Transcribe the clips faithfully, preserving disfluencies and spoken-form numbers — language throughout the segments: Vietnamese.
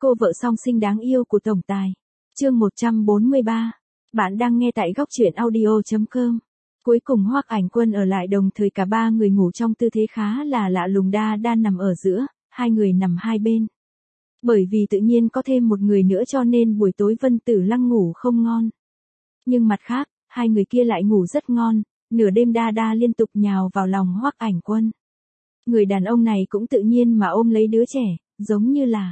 Cô vợ song sinh đáng yêu của tổng tài. Chương một trăm bốn mươi ba. Bạn đang nghe tại góc truyện audio chấm com. Cuối cùng Hoắc Ảnh Quân ở lại, đồng thời cả ba người ngủ trong tư thế khá là lạ lùng, đa đa nằm ở giữa, hai người nằm hai bên. Bởi vì tự nhiên có thêm một người nữa cho nên buổi tối Vân Tử Lăng ngủ không ngon. Nhưng mặt khác, hai người kia lại ngủ rất ngon, nửa đêm đa đa liên tục nhào vào lòng Hoắc Ảnh Quân. Người đàn ông này cũng tự nhiên mà ôm lấy đứa trẻ, giống như là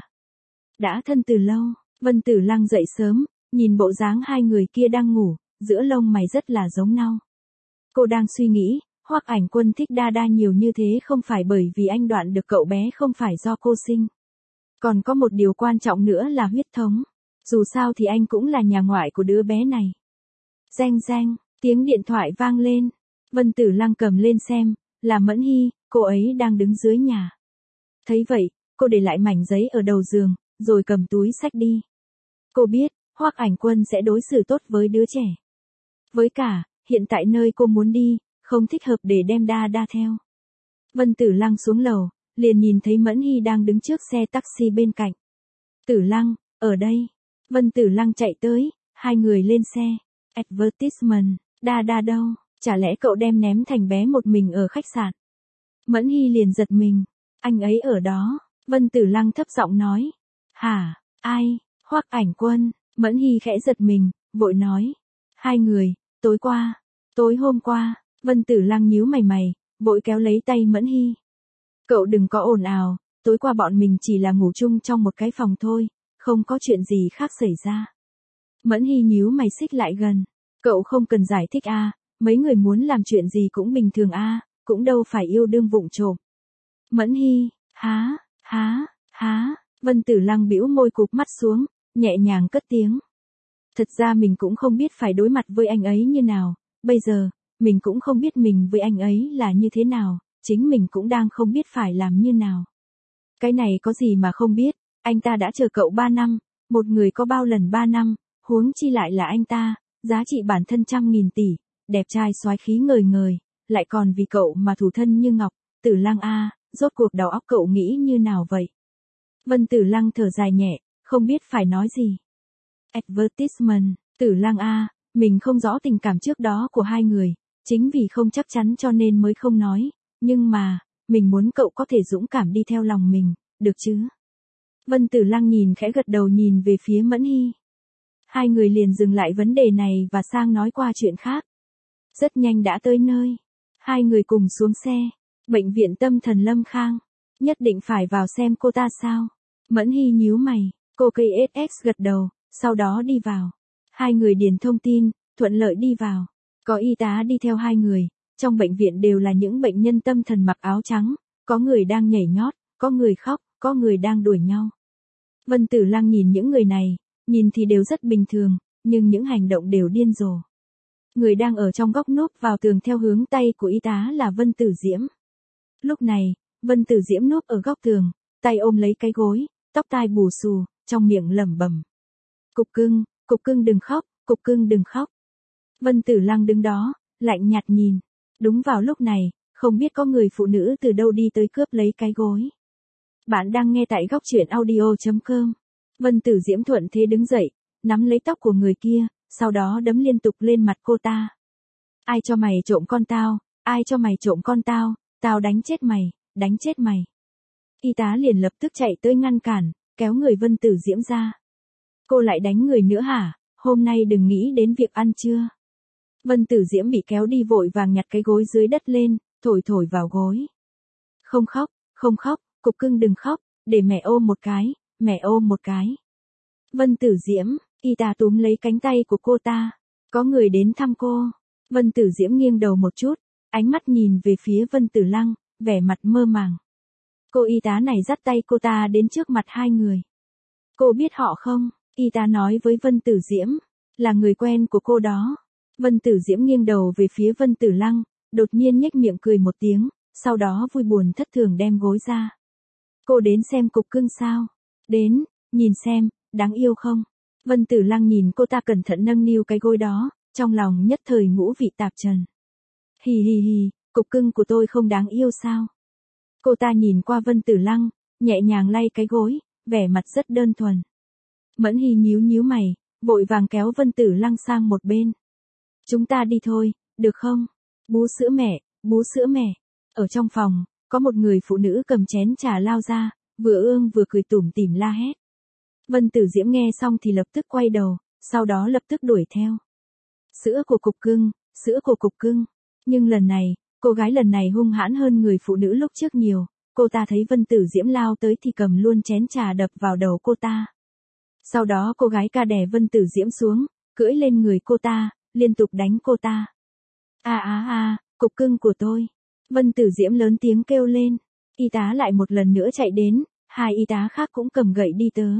đã thân từ lâu. Vân Tử Lăng dậy sớm, nhìn bộ dáng hai người kia đang ngủ, giữa lông mày rất là giống nhau. Cô đang suy nghĩ, Hoắc Ảnh Quân thích đa đa nhiều như thế không phải bởi vì anh đoạn được cậu bé, không phải do cô sinh. Còn có một điều quan trọng nữa là huyết thống. Dù sao thì anh cũng là nhà ngoại của đứa bé này. Reng reng, tiếng điện thoại vang lên. Vân Tử Lăng cầm lên xem, là Mẫn Hy, cô ấy đang đứng dưới nhà. Thấy vậy, cô để lại mảnh giấy ở đầu giường, rồi cầm túi xách đi. Cô biết, Hoắc Ảnh Quân sẽ đối xử tốt với đứa trẻ. Với cả, hiện tại nơi cô muốn đi, không thích hợp để đem đa đa theo. Vân Tử Lăng xuống lầu, liền nhìn thấy Mẫn Hy đang đứng trước xe taxi bên cạnh. Tử Lăng, ở đây. Vân Tử Lăng chạy tới, hai người lên xe. Advertisement, đa đa đâu, chả lẽ cậu đem ném thành bé một mình ở khách sạn? Mẫn Hy liền giật mình, anh ấy ở đó. Vân Tử Lăng thấp giọng nói. Hả, ai? Hoắc Ảnh Quân. Mẫn Hy khẽ giật mình, vội nói. Hai người, tối qua, tối hôm qua. Vân Tử Lăng nhíu mày mày, vội kéo lấy tay Mẫn Hy. Cậu đừng có ồn ào, tối qua bọn mình chỉ là ngủ chung trong một cái phòng thôi, không có chuyện gì khác xảy ra. Mẫn Hy nhíu mày xích lại gần. Cậu không cần giải thích a, à, mấy người muốn làm chuyện gì cũng bình thường a, à, cũng đâu phải yêu đương vụng trộm. Mẫn Hy, há, há, há. Vân Tử Lăng bĩu môi cụp mắt xuống, nhẹ nhàng cất tiếng. Thật ra mình cũng không biết phải đối mặt với anh ấy như nào, bây giờ, mình cũng không biết mình với anh ấy là như thế nào, chính mình cũng đang không biết phải làm như nào. Cái này có gì mà không biết, anh ta đã chờ cậu ba năm, một người có bao lần ba năm, huống chi lại là anh ta, giá trị bản thân trăm nghìn tỷ, đẹp trai soái khí ngời ngời, lại còn vì cậu mà thủ thân như ngọc. Tử Lăng a, rốt cuộc đầu óc cậu nghĩ như nào vậy? Vân Tử Lăng thở dài nhẹ, không biết phải nói gì. Advertisement, Tử Lăng a, mình không rõ tình cảm trước đó của hai người, chính vì không chắc chắn cho nên mới không nói, nhưng mà, mình muốn cậu có thể dũng cảm đi theo lòng mình, được chứ? Vân Tử Lăng nhìn khẽ gật đầu, nhìn về phía Mẫn Hy. Hai người liền dừng lại vấn đề này và sang nói qua chuyện khác. Rất nhanh đã tới nơi. Hai người cùng xuống xe. Bệnh viện tâm thần Lâm Khang. Nhất định phải vào xem cô ta sao? Mẫn Hy nhíu mày. Cô ca ét ích gật đầu, sau đó đi vào. Hai người điền thông tin, thuận lợi đi vào. Có y tá đi theo hai người. Trong bệnh viện đều là những bệnh nhân tâm thần mặc áo trắng. Có người đang nhảy nhót, có người khóc, có người đang đuổi nhau. Vân Tử Lăng nhìn những người này, nhìn thì đều rất bình thường, nhưng những hành động đều điên rồ. Người đang ở trong góc núp vào tường theo hướng tay của y tá là Vân Tử Diễm. Lúc này, Vân Tử Diễm núp ở góc tường, tay ôm lấy cái gối, tóc tai bù xù, trong miệng lẩm bẩm. Cục cưng, cục cưng đừng khóc, cục cưng đừng khóc. Vân Tử Lăng đứng đó, lạnh nhạt nhìn. Đúng vào lúc này, không biết có người phụ nữ từ đâu đi tới cướp lấy cái gối. Bạn đang nghe tại góc truyện audio chấm com. Vân Tử Diễm thuận thế đứng dậy, nắm lấy tóc của người kia, sau đó đấm liên tục lên mặt cô ta. Ai cho mày trộm con tao, ai cho mày trộm con tao, tao đánh chết mày, đánh chết mày. Y tá liền lập tức chạy tới ngăn cản, kéo người Vân Tử Diễm ra. Cô lại đánh người nữa hả, hôm nay đừng nghĩ đến việc ăn trưa. Vân Tử Diễm bị kéo đi vội vàng nhặt cái gối dưới đất lên, thổi thổi vào gối. Không khóc, không khóc, cục cưng đừng khóc, để mẹ ôm một cái, mẹ ôm một cái. Vân Tử Diễm, y tá túm lấy cánh tay của cô ta. Có người đến thăm cô. Vân Tử Diễm nghiêng đầu một chút, ánh mắt nhìn về phía Vân Tử Lăng, vẻ mặt mơ màng. Cô y tá này dắt tay cô ta đến trước mặt hai người. Cô biết họ không? Y tá nói với Vân Tử Diễm, là người quen của cô đó. Vân Tử Diễm nghiêng đầu về phía Vân Tử Lăng, đột nhiên nhếch miệng cười một tiếng, sau đó vui buồn thất thường đem gối ra. Cô đến xem cục cưng sao? Đến, nhìn xem, đáng yêu không? Vân Tử Lăng nhìn cô ta cẩn thận nâng niu cái gối đó, trong lòng nhất thời ngũ vị tạp trần. Hì hì hì, cục cưng của tôi không đáng yêu sao? Cô ta nhìn qua Vân Tử Lăng, nhẹ nhàng lay cái gối, vẻ mặt rất đơn thuần. Mẫn Hy nhíu nhíu mày, vội vàng kéo Vân Tử Lăng sang một bên. Chúng ta đi thôi, được không? Bú sữa mẹ, bú sữa mẹ. Ở trong phòng, có một người phụ nữ cầm chén trà lao ra, vừa ương vừa cười tủm tỉm la hét. Vân Tử Diễm nghe xong thì lập tức quay đầu, sau đó lập tức đuổi theo. Sữa của cục cưng, sữa của cục cưng. Nhưng lần này, cô gái lần này hung hãn hơn người phụ nữ lúc trước nhiều. Cô ta thấy Vân Tử Diễm lao tới thì cầm luôn chén trà đập vào đầu cô ta. Sau đó cô gái ca đè Vân Tử Diễm xuống, cưỡi lên người cô ta, liên tục đánh cô ta. A a a, cục cưng của tôi. Vân Tử Diễm lớn tiếng kêu lên. Y tá lại một lần nữa chạy đến, hai y tá khác cũng cầm gậy đi tớ.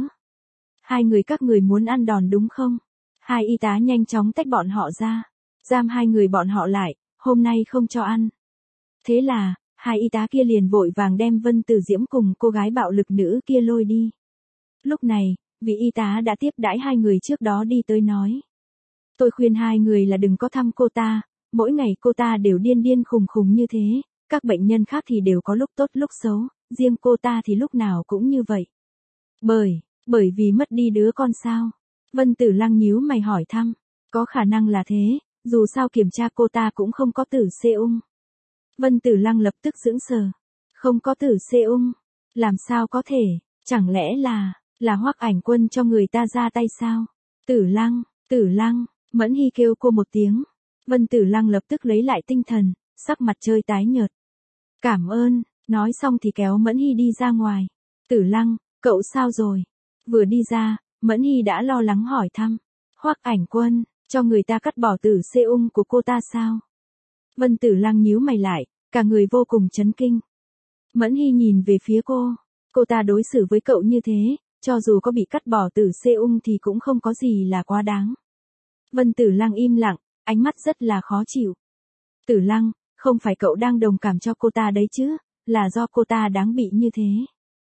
Hai người các người muốn ăn đòn đúng không? Hai y tá nhanh chóng tách bọn họ ra. Giam hai người bọn họ lại, hôm nay không cho ăn. Thế là, hai y tá kia liền vội vàng đem Vân Tử Diễm cùng cô gái bạo lực nữ kia lôi đi. Lúc này, vị y tá đã tiếp đãi hai người trước đó đi tới nói. Tôi khuyên hai người là đừng có thăm cô ta, mỗi ngày cô ta đều điên điên khùng khùng như thế, các bệnh nhân khác thì đều có lúc tốt lúc xấu, riêng cô ta thì lúc nào cũng như vậy. Bởi, bởi vì mất đi đứa con sao? Vân Tử Lăng nhíu mày hỏi thăm, có khả năng là thế, dù sao kiểm tra cô ta cũng không có tử xê ung. Vân Tử Lăng lập tức sững sờ, không có tử xê ung, làm sao có thể, chẳng lẽ là, là Hoắc Ảnh Quân cho người ta ra tay sao? Tử Lăng, Tử Lăng, Mẫn Hy kêu cô một tiếng. Vân Tử Lăng lập tức lấy lại tinh thần, sắc mặt chơi tái nhợt. Cảm ơn, nói xong thì kéo Mẫn Hy đi ra ngoài. Tử Lăng, cậu sao rồi? Vừa đi ra, Mẫn Hy đã lo lắng hỏi thăm. Hoắc Ảnh Quân, cho người ta cắt bỏ tử xê ung của cô ta sao? Vân Tử Lăng nhíu mày lại, cả người vô cùng chấn kinh. Mẫn Hy nhìn về phía cô, cô ta đối xử với cậu như thế, cho dù có bị cắt bỏ tử xê ung thì cũng không có gì là quá đáng. Vân Tử Lăng im lặng, ánh mắt rất là khó chịu. Tử Lăng, không phải cậu đang đồng cảm cho cô ta đấy chứ, là do cô ta đáng bị như thế.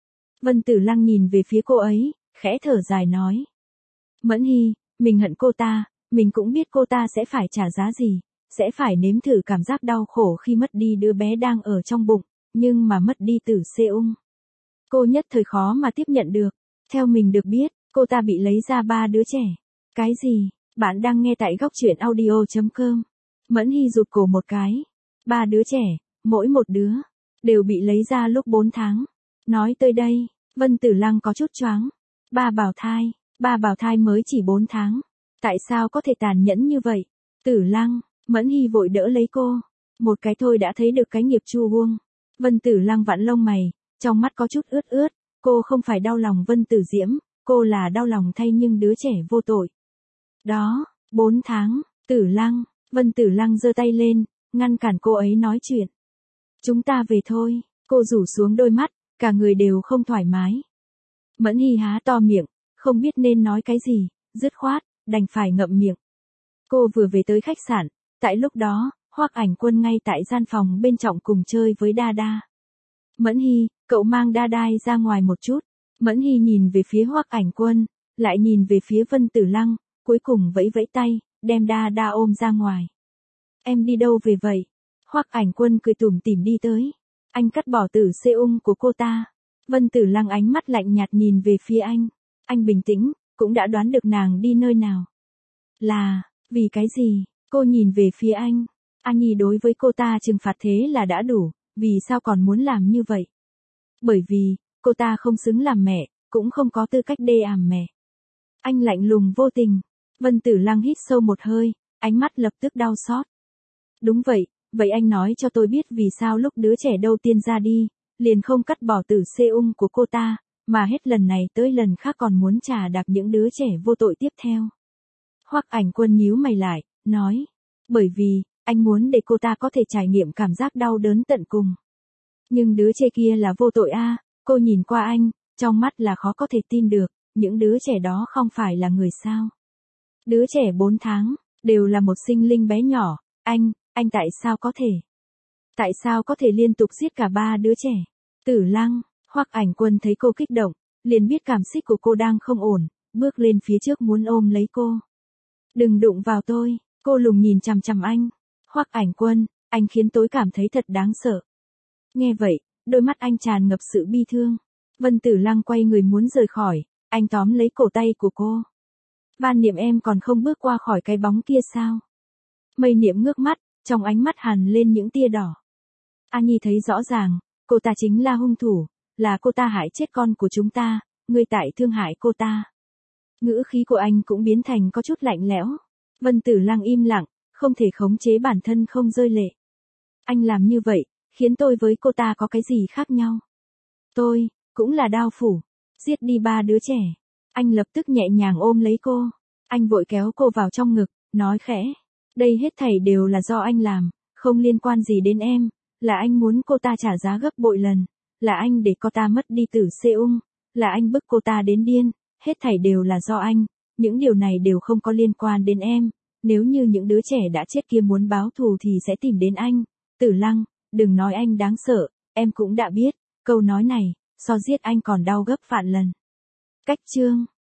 Vân Tử Lăng nhìn về phía cô ấy, khẽ thở dài nói. Mẫn Hy, mình hận cô ta, mình cũng biết cô ta sẽ phải trả giá gì, sẽ phải nếm thử cảm giác đau khổ khi mất đi đứa bé đang ở trong bụng, nhưng mà mất đi tử xê ung. Cô nhất thời khó mà tiếp nhận được, theo mình được biết, cô ta bị lấy ra ba đứa trẻ. Cái gì? Bạn đang nghe tại góc truyện audio chấm com. Mẫn Hy rụt cổ một cái. Ba đứa trẻ, mỗi một đứa, đều bị lấy ra lúc bốn tháng. Nói tới đây, Vân Tử Lăng có chút choáng. Ba bào thai, ba bào thai mới chỉ bốn tháng. Tại sao có thể tàn nhẫn như vậy? Tử Lăng, Mẫn Hy vội đỡ lấy cô. Một cái thôi đã thấy được cái nghiệp chu huông. Vân Tử Lăng vặn lông mày, trong mắt có chút ướt ướt. Cô không phải đau lòng Vân Tử Diễm, cô là đau lòng thay nhưng đứa trẻ vô tội. Đó, bốn tháng, Tử Lăng, Vân Tử Lăng giơ tay lên, ngăn cản cô ấy nói chuyện. Chúng ta về thôi, cô rủ xuống đôi mắt, cả người đều không thoải mái. Mẫn Hy há to miệng, không biết nên nói cái gì, dứt khoát, đành phải ngậm miệng. Cô vừa về tới khách sạn, tại lúc đó, Hoắc Ảnh Quân ngay tại gian phòng bên trọng cùng chơi với Đa Đa. Mẫn Hy, cậu mang Đa Đai ra ngoài một chút. Mẫn Hy nhìn về phía Hoắc Ảnh Quân, lại nhìn về phía Vân Tử Lăng, cuối cùng vẫy vẫy tay, đem Đa Đa ôm ra ngoài. Em đi đâu về vậy? Hoắc Ảnh Quân cười tủm tỉm đi tới. Anh cắt bỏ tử xê ung của cô ta. Vân Tử Lăng ánh mắt lạnh nhạt nhìn về phía anh. Anh bình tĩnh, cũng đã đoán được nàng đi nơi nào. Là, vì cái gì? Cô nhìn về phía anh. Anh Nhi đối với cô ta trừng phạt thế là đã đủ, vì sao còn muốn làm như vậy? Bởi vì, cô ta không xứng làm mẹ, cũng không có tư cách đê àm mẹ. Anh lạnh lùng vô tình. Vân Tử Lăng hít sâu một hơi, ánh mắt lập tức đau xót. Đúng vậy, vậy anh nói cho tôi biết vì sao lúc đứa trẻ đầu tiên ra đi, liền không cắt bỏ tử xê ung của cô ta, mà hết lần này tới lần khác còn muốn trả đạp những đứa trẻ vô tội tiếp theo. Hoắc Ảnh Quân nhíu mày lại, nói, bởi vì, anh muốn để cô ta có thể trải nghiệm cảm giác đau đớn tận cùng. Nhưng đứa trẻ kia là vô tội a, à, cô nhìn qua anh, trong mắt là khó có thể tin được, những đứa trẻ đó không phải là người sao. Đứa trẻ bốn tháng, đều là một sinh linh bé nhỏ, anh, anh tại sao có thể? Tại sao có thể liên tục giết cả ba đứa trẻ? Tử Lăng, Hoắc Ảnh Quân thấy cô kích động, liền biết cảm xúc của cô đang không ổn, bước lên phía trước muốn ôm lấy cô. Đừng đụng vào tôi, cô lùng nhìn chằm chằm anh. Hoắc Ảnh Quân, anh khiến tôi cảm thấy thật đáng sợ. Nghe vậy, đôi mắt anh tràn ngập sự bi thương. Vân Tử Lăng quay người muốn rời khỏi, anh tóm lấy cổ tay của cô. Van Niệm em còn không bước qua khỏi cái bóng kia sao? Mây Niệm ngước mắt, trong ánh mắt hằn lên những tia đỏ. A Nhi thấy rõ ràng, cô ta chính là hung thủ, là cô ta hại chết con của chúng ta, ngươi tại thương hại cô ta. Ngữ khí của anh cũng biến thành có chút lạnh lẽo. Vân Tử Lăng im lặng, không thể khống chế bản thân không rơi lệ. Anh làm như vậy, khiến tôi với cô ta có cái gì khác nhau? Tôi, cũng là đao phủ, giết đi ba đứa trẻ. Anh lập tức nhẹ nhàng ôm lấy cô. Anh vội kéo cô vào trong ngực, nói khẽ. Đây hết thảy đều là do anh làm, không liên quan gì đến em. Là anh muốn cô ta trả giá gấp bội lần. Là anh để cô ta mất đi tử xê ung. Là anh bức cô ta đến điên. Hết thảy đều là do anh. Những điều này đều không có liên quan đến em. Nếu như những đứa trẻ đã chết kia muốn báo thù thì sẽ tìm đến anh. Tử Lăng, đừng nói anh đáng sợ. Em cũng đã biết, câu nói này, so giết anh còn đau gấp vạn lần. Cách chương